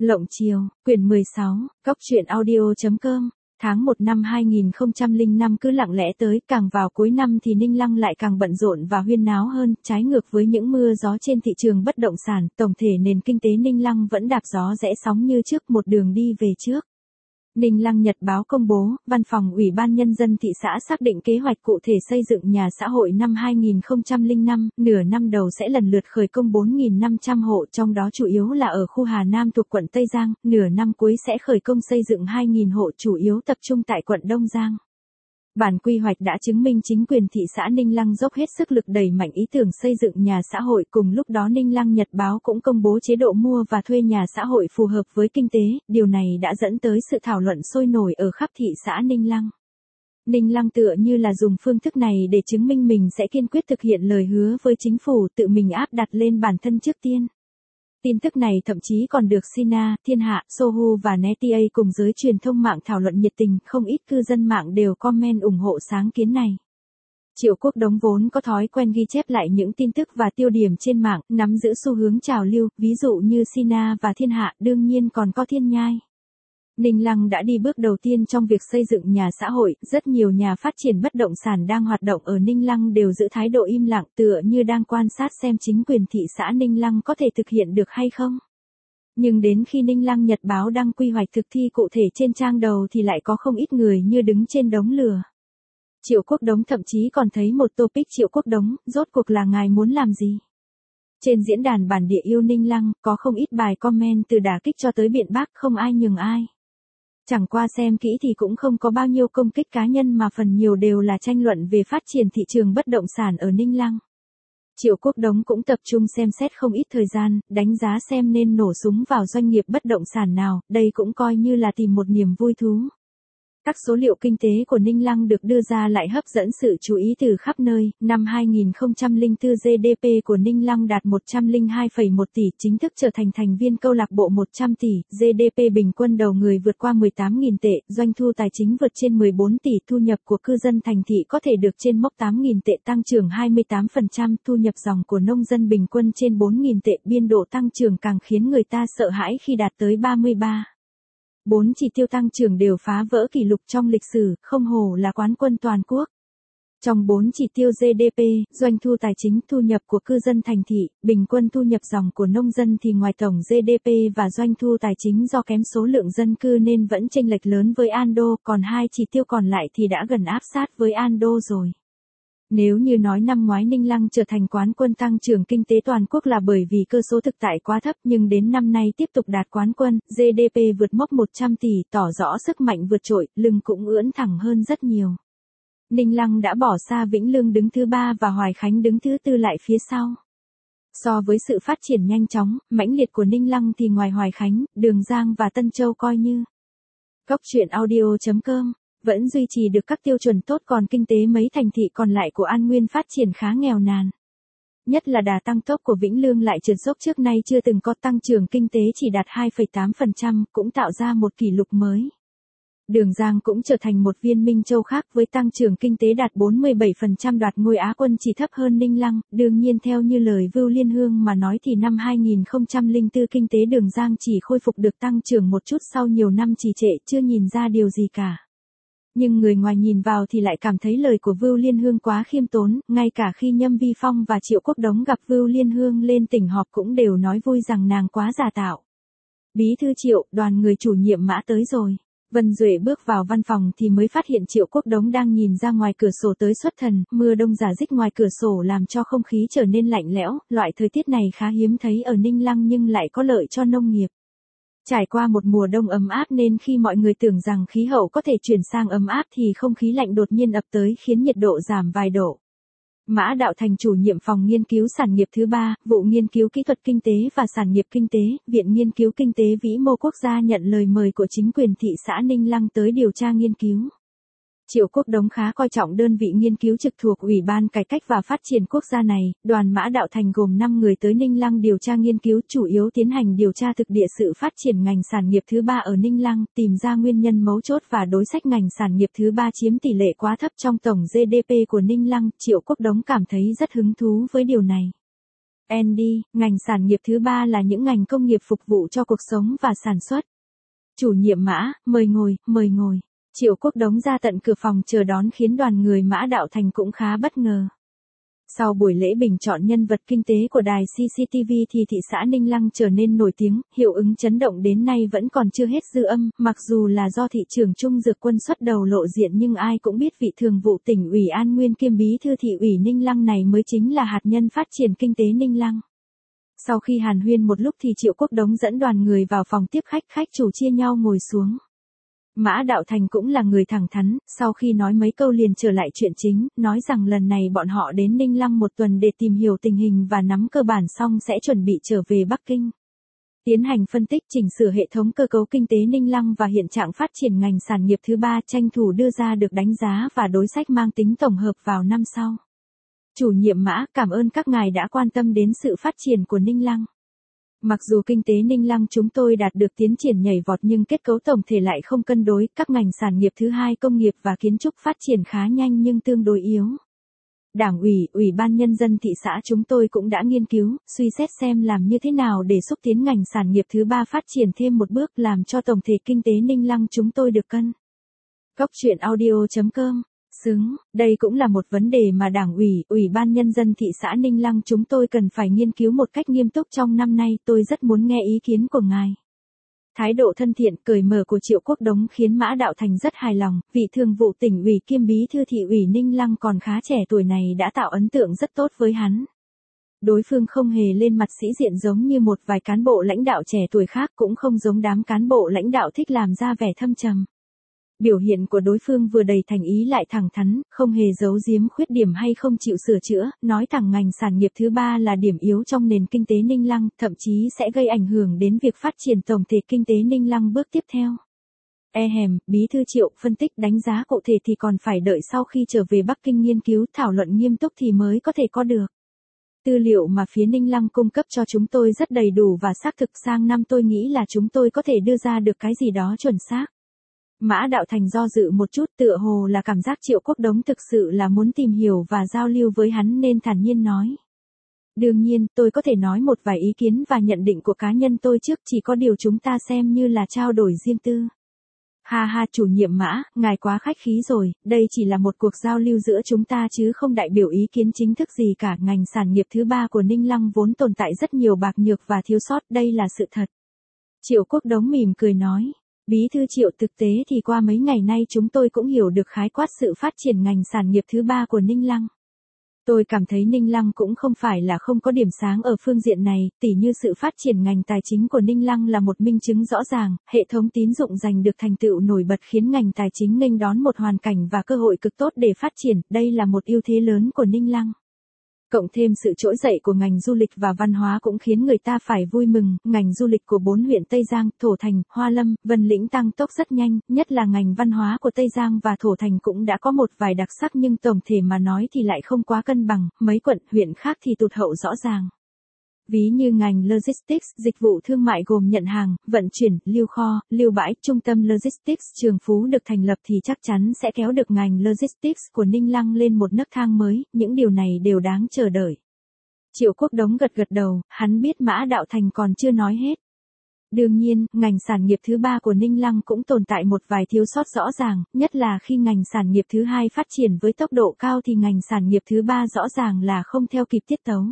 Lộng Chiều, quyển 16, Cóc truyện audio.com, tháng 1 năm 2005 cứ lặng lẽ tới, càng vào cuối năm thì Ninh Lăng lại càng bận rộn và huyên náo hơn, trái ngược với những mưa gió trên thị trường bất động sản, tổng thể nền kinh tế Ninh Lăng vẫn đạp gió rẽ sóng như trước, một đường đi về trước. Ninh Lăng Nhật báo công bố, Văn phòng Ủy ban Nhân dân thị xã xác định kế hoạch cụ thể xây dựng nhà xã hội năm 2005, nửa năm đầu sẽ lần lượt khởi công 4.500 hộ, trong đó chủ yếu là ở khu Hà Nam thuộc quận Tây Giang, nửa năm cuối sẽ khởi công xây dựng 2.000 hộ chủ yếu tập trung tại quận Đông Giang. Bản quy hoạch đã chứng minh chính quyền thị xã Ninh Lăng dốc hết sức lực đẩy mạnh ý tưởng xây dựng nhà xã hội. Cùng lúc đó Ninh Lăng Nhật báo cũng công bố chế độ mua và thuê nhà xã hội phù hợp với kinh tế, điều này đã dẫn tới sự thảo luận sôi nổi ở khắp thị xã Ninh Lăng. Ninh Lăng tựa như là dùng phương thức này để chứng minh mình sẽ kiên quyết thực hiện lời hứa với chính phủ, tự mình áp đặt lên bản thân trước tiên. Tin tức này thậm chí còn được Sina, Thiên Hạ, Sohu và Neta cùng giới truyền thông mạng thảo luận nhiệt tình, không ít cư dân mạng đều comment ủng hộ sáng kiến này. Triệu Quốc Đống vốn có thói quen ghi chép lại những tin tức và tiêu điểm trên mạng, nắm giữ xu hướng trào lưu, ví dụ như Sina và Thiên Hạ, đương nhiên còn có Thiên Nhai. Ninh Lăng đã đi bước đầu tiên trong việc xây dựng nhà xã hội, rất nhiều nhà phát triển bất động sản đang hoạt động ở Ninh Lăng đều giữ thái độ im lặng, tựa như đang quan sát xem chính quyền thị xã Ninh Lăng có thể thực hiện được hay không. Nhưng đến khi Ninh Lăng Nhật báo đăng quy hoạch thực thi cụ thể trên trang đầu thì lại có không ít người như đứng trên đống lửa. Triệu Quốc Đống thậm chí còn thấy một topic Triệu Quốc Đống, rốt cuộc là ngài muốn làm gì? Trên diễn đàn bản địa yêu Ninh Lăng, có không ít bài comment từ đả kích cho tới biện bác, không ai nhường ai. Chẳng qua xem kỹ thì cũng không có bao nhiêu công kích cá nhân mà phần nhiều đều là tranh luận về phát triển thị trường bất động sản ở Ninh Lăng. Triệu Quốc Đống cũng tập trung xem xét không ít thời gian, đánh giá xem nên nổ súng vào doanh nghiệp bất động sản nào, đây cũng coi như là tìm một niềm vui thú. Các số liệu kinh tế của Ninh Lăng được đưa ra lại hấp dẫn sự chú ý từ khắp nơi. Năm 2004 GDP của Ninh Lăng đạt 102,1 tỷ, chính thức trở thành thành viên câu lạc bộ 100 tỷ, GDP bình quân đầu người vượt qua 18.000 tệ, doanh thu tài chính vượt trên 14 tỷ, thu nhập của cư dân thành thị có thể được trên mốc 8.000 tệ, tăng trưởng 28%, thu nhập dòng của nông dân bình quân trên 4.000 tệ, biên độ tăng trưởng càng khiến người ta sợ hãi khi đạt tới 33. 4 chỉ tiêu tăng trưởng đều phá vỡ kỷ lục trong lịch sử, không hổ là quán quân toàn quốc. Trong 4 chỉ tiêu GDP, doanh thu tài chính, thu nhập của cư dân thành thị, bình quân thu nhập dòng của nông dân thì ngoài tổng GDP và doanh thu tài chính do kém số lượng dân cư nên vẫn chênh lệch lớn với Ando, còn 2 chỉ tiêu còn lại thì đã gần áp sát với Ando rồi. Nếu như nói năm ngoái Ninh Lăng trở thành quán quân tăng trưởng kinh tế toàn quốc là bởi vì cơ số thực tại quá thấp, nhưng đến năm nay tiếp tục đạt quán quân, GDP vượt mốc 100 tỷ, tỏ rõ sức mạnh vượt trội, lưng cũng ưỡn thẳng hơn rất nhiều. Ninh Lăng đã bỏ xa Vĩnh Lương đứng thứ 3 và Hoài Khánh đứng thứ 4 lại phía sau. So với sự phát triển nhanh chóng, mãnh liệt của Ninh Lăng thì ngoài Hoài Khánh, Đường Giang và Tân Châu coi như Cóc truyện audio.com vẫn duy trì được các tiêu chuẩn tốt, còn kinh tế mấy thành thị còn lại của An Nguyên phát triển khá nghèo nàn. Nhất là đà tăng tốc của Vĩnh Lương lại trượt dốc, trước nay chưa từng có tăng trưởng kinh tế chỉ đạt 2,8%, cũng tạo ra một kỷ lục mới. Đường Giang cũng trở thành một viên Minh Châu khác với tăng trưởng kinh tế đạt 47%, đoạt ngôi Á quân chỉ thấp hơn Ninh Lăng. Đương nhiên theo như lời Vưu Liên Hương mà nói thì năm 2004 kinh tế Đường Giang chỉ khôi phục được tăng trưởng một chút sau nhiều năm trì trệ, chưa nhìn ra điều gì cả. Nhưng người ngoài nhìn vào thì lại cảm thấy lời của Vưu Liên Hương quá khiêm tốn, ngay cả khi Nhâm Vi Phong và Triệu Quốc Đống gặp Vưu Liên Hương lên tỉnh họp cũng đều nói vui rằng nàng quá giả tạo. Bí thư Triệu, đoàn người chủ nhiệm Mã tới rồi. Vân Duệ bước vào văn phòng thì mới phát hiện Triệu Quốc Đống đang nhìn ra ngoài cửa sổ tới xuất thần, mưa đông rả rích ngoài cửa sổ làm cho không khí trở nên lạnh lẽo, loại thời tiết này khá hiếm thấy ở Ninh Lăng nhưng lại có lợi cho nông nghiệp. Trải qua một mùa đông ấm áp nên khi mọi người tưởng rằng khí hậu có thể chuyển sang ấm áp thì không khí lạnh đột nhiên ập tới khiến nhiệt độ giảm vài độ. Mã Đạo Thành chủ nhiệm phòng nghiên cứu sản nghiệp thứ 3, vụ nghiên cứu kỹ thuật kinh tế và sản nghiệp kinh tế, Viện Nghiên cứu Kinh tế Vĩ mô Quốc gia nhận lời mời của chính quyền thị xã Ninh Lăng tới điều tra nghiên cứu. Triệu Quốc Đống khá coi trọng đơn vị nghiên cứu trực thuộc Ủy ban Cải cách và Phát triển Quốc gia này, đoàn Mã Đạo Thành gồm 5 người tới Ninh Lăng điều tra nghiên cứu, chủ yếu tiến hành điều tra thực địa sự phát triển ngành sản nghiệp thứ 3 ở Ninh Lăng, tìm ra nguyên nhân mấu chốt và đối sách ngành sản nghiệp thứ 3 chiếm tỷ lệ quá thấp trong tổng GDP của Ninh Lăng. Triệu Quốc Đống cảm thấy rất hứng thú với điều này. Andy, ngành sản nghiệp thứ ba là những ngành công nghiệp phục vụ cho cuộc sống và sản xuất. Chủ nhiệm Mã, mời ngồi, mời ngồi. Triệu Quốc Đống ra tận cửa phòng chờ đón khiến đoàn người Mã Đạo Thành cũng khá bất ngờ. Sau buổi lễ bình chọn nhân vật kinh tế của đài CCTV thì thị xã Ninh Lăng trở nên nổi tiếng, hiệu ứng chấn động đến nay vẫn còn chưa hết dư âm, mặc dù là do thị trưởng Trung Dược Quân xuất đầu lộ diện nhưng ai cũng biết vị thường vụ tỉnh ủy An Nguyên kiêm bí thư thị ủy Ninh Lăng này mới chính là hạt nhân phát triển kinh tế Ninh Lăng. Sau khi hàn huyên một lúc thì Triệu Quốc Đống dẫn đoàn người vào phòng tiếp khách chủ chia nhau ngồi xuống. Mã Đạo Thành cũng là người thẳng thắn, sau khi nói mấy câu liền trở lại chuyện chính, nói rằng lần này bọn họ đến Ninh Lăng một tuần để tìm hiểu tình hình và nắm cơ bản xong sẽ chuẩn bị trở về Bắc Kinh. Tiến hành phân tích chỉnh sửa hệ thống cơ cấu kinh tế Ninh Lăng và hiện trạng phát triển ngành sản nghiệp thứ ba, tranh thủ đưa ra được đánh giá và đối sách mang tính tổng hợp vào năm sau. Chủ nhiệm Mã, cảm ơn các ngài đã quan tâm đến sự phát triển của Ninh Lăng. Mặc dù kinh tế Ninh Lăng chúng tôi đạt được tiến triển nhảy vọt nhưng kết cấu tổng thể lại không cân đối, các ngành sản nghiệp thứ hai công nghiệp và kiến trúc phát triển khá nhanh nhưng tương đối yếu. Đảng ủy, Ủy ban Nhân dân thị xã chúng tôi cũng đã nghiên cứu, suy xét xem làm như thế nào để xúc tiến ngành sản nghiệp thứ ba phát triển thêm một bước làm cho tổng thể kinh tế Ninh Lăng chúng tôi được cân. Cốc truyện audio.com đây cũng là một vấn đề mà Đảng ủy, Ủy ban Nhân dân thị xã Ninh Lăng chúng tôi cần phải nghiên cứu một cách nghiêm túc trong năm nay, tôi rất muốn nghe ý kiến của ngài. Thái độ thân thiện, cởi mở của Triệu Quốc Đống khiến Mã Đạo Thành rất hài lòng, vị thường vụ tỉnh ủy kiêm bí thư thị ủy Ninh Lăng còn khá trẻ tuổi này đã tạo ấn tượng rất tốt với hắn. Đối phương không hề lên mặt sĩ diện giống như một vài cán bộ lãnh đạo trẻ tuổi khác, cũng không giống đám cán bộ lãnh đạo thích làm ra vẻ thâm trầm. Biểu hiện của đối phương vừa đầy thành ý lại thẳng thắn, không hề giấu giếm khuyết điểm hay không chịu sửa chữa, nói thẳng ngành sản nghiệp thứ ba là điểm yếu trong nền kinh tế Ninh Lăng, thậm chí sẽ gây ảnh hưởng đến việc phát triển tổng thể kinh tế Ninh Lăng bước tiếp theo. Bí thư Triệu phân tích đánh giá cụ thể thì còn phải đợi sau khi trở về Bắc Kinh nghiên cứu thảo luận nghiêm túc thì mới có thể có được. Tư liệu mà phía Ninh Lăng cung cấp cho chúng tôi rất đầy đủ và xác thực, sang năm tôi nghĩ là chúng tôi có thể đưa ra được cái gì đó chuẩn xác. Mã Đạo Thành do dự một chút, tựa hồ là cảm giác Triệu Quốc Đống thực sự là muốn tìm hiểu và giao lưu với hắn nên thản nhiên nói. Đương nhiên, tôi có thể nói một vài ý kiến và nhận định của cá nhân tôi trước, chỉ có điều chúng ta xem như là trao đổi riêng tư. Ha, chủ nhiệm Mã, ngài quá khách khí rồi, đây chỉ là một cuộc giao lưu giữa chúng ta chứ không đại biểu ý kiến chính thức gì cả. Ngành sản nghiệp thứ ba của Ninh Lăng vốn tồn tại rất nhiều bạc nhược và thiếu sót, đây là sự thật. Triệu Quốc Đống mỉm cười nói. Bí thư Triệu, thực tế thì qua mấy ngày nay chúng tôi cũng hiểu được khái quát sự phát triển ngành sản nghiệp thứ ba của Ninh Lăng. Tôi cảm thấy Ninh Lăng cũng không phải là không có điểm sáng ở phương diện này, tỉ như sự phát triển ngành tài chính của Ninh Lăng là một minh chứng rõ ràng, hệ thống tín dụng giành được thành tựu nổi bật khiến ngành tài chính nghênh đón một hoàn cảnh và cơ hội cực tốt để phát triển, đây là một ưu thế lớn của Ninh Lăng. Cộng thêm sự trỗi dậy của ngành du lịch và văn hóa cũng khiến người ta phải vui mừng, ngành du lịch của 4 huyện Tây Giang, Thổ Thành, Hoa Lâm, Vân Lĩnh tăng tốc rất nhanh, nhất là ngành văn hóa của Tây Giang và Thổ Thành cũng đã có một vài đặc sắc nhưng tổng thể mà nói thì lại không quá cân bằng, mấy quận, huyện khác thì tụt hậu rõ ràng. Ví như ngành logistics, dịch vụ thương mại gồm nhận hàng, vận chuyển, lưu kho, lưu bãi, trung tâm logistics Trường Phú được thành lập thì chắc chắn sẽ kéo được ngành logistics của Ninh Lăng lên một nấc thang mới, những điều này đều đáng chờ đợi. Triệu Quốc Đống gật đầu, hắn biết Mã Đạo Thành còn chưa nói hết. Đương nhiên, ngành sản nghiệp thứ ba của Ninh Lăng cũng tồn tại một vài thiếu sót rõ ràng, nhất là khi ngành sản nghiệp thứ hai phát triển với tốc độ cao thì ngành sản nghiệp thứ ba rõ ràng là không theo kịp tiết tấu.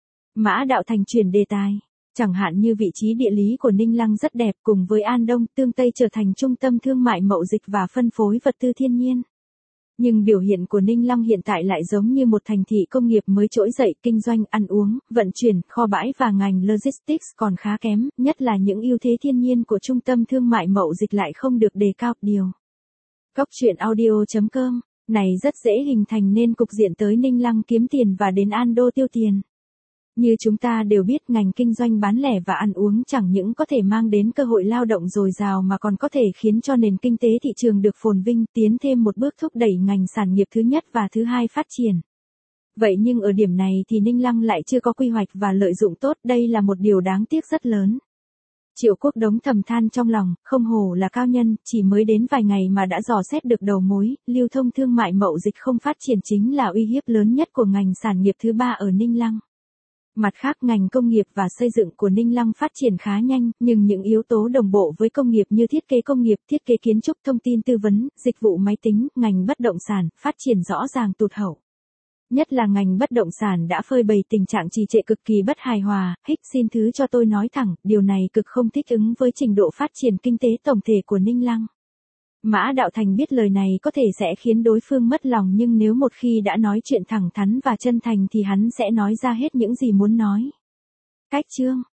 Mã Đạo Thành chuyển đề tài. Chẳng hạn như vị trí địa lý của Ninh Lăng rất đẹp, cùng với An Đông, Tương Tây trở thành trung tâm thương mại mậu dịch và phân phối vật tư thiên nhiên. Nhưng biểu hiện của Ninh Lăng hiện tại lại giống như một thành thị công nghiệp mới trỗi dậy, kinh doanh, ăn uống, vận chuyển, kho bãi và ngành logistics còn khá kém, nhất là những ưu thế thiên nhiên của trung tâm thương mại mậu dịch lại không được đề cao. Cốc truyện audio.com này rất dễ hình thành nên cục diện tới Ninh Lăng kiếm tiền và đến An Đô tiêu tiền. Như chúng ta đều biết, ngành kinh doanh bán lẻ và ăn uống chẳng những có thể mang đến cơ hội lao động dồi dào mà còn có thể khiến cho nền kinh tế thị trường được phồn vinh, tiến thêm một bước thúc đẩy ngành sản nghiệp thứ nhất và thứ hai phát triển. Vậy nhưng ở điểm này thì Ninh Lăng lại chưa có quy hoạch và lợi dụng tốt, đây là một điều đáng tiếc rất lớn. Triệu Quốc Đống thầm than trong lòng, không hổ là cao nhân, chỉ mới đến vài ngày mà đã dò xét được đầu mối, lưu thông thương mại mậu dịch không phát triển chính là uy hiếp lớn nhất của ngành sản nghiệp thứ ba ở Ninh Lăng. Mặt khác ngành công nghiệp và xây dựng của Ninh Lăng phát triển khá nhanh, nhưng những yếu tố đồng bộ với công nghiệp như thiết kế công nghiệp, thiết kế kiến trúc, thông tin tư vấn, dịch vụ máy tính, ngành bất động sản, phát triển rõ ràng tụt hậu. Nhất là ngành bất động sản đã phơi bày tình trạng trì trệ cực kỳ bất hài hòa, xin thứ cho tôi nói thẳng, điều này cực không thích ứng với trình độ phát triển kinh tế tổng thể của Ninh Lăng. Mã Đạo Thành biết lời này có thể sẽ khiến đối phương mất lòng, nhưng nếu một khi đã nói chuyện thẳng thắn và chân thành thì hắn sẽ nói ra hết những gì muốn nói. Cách chương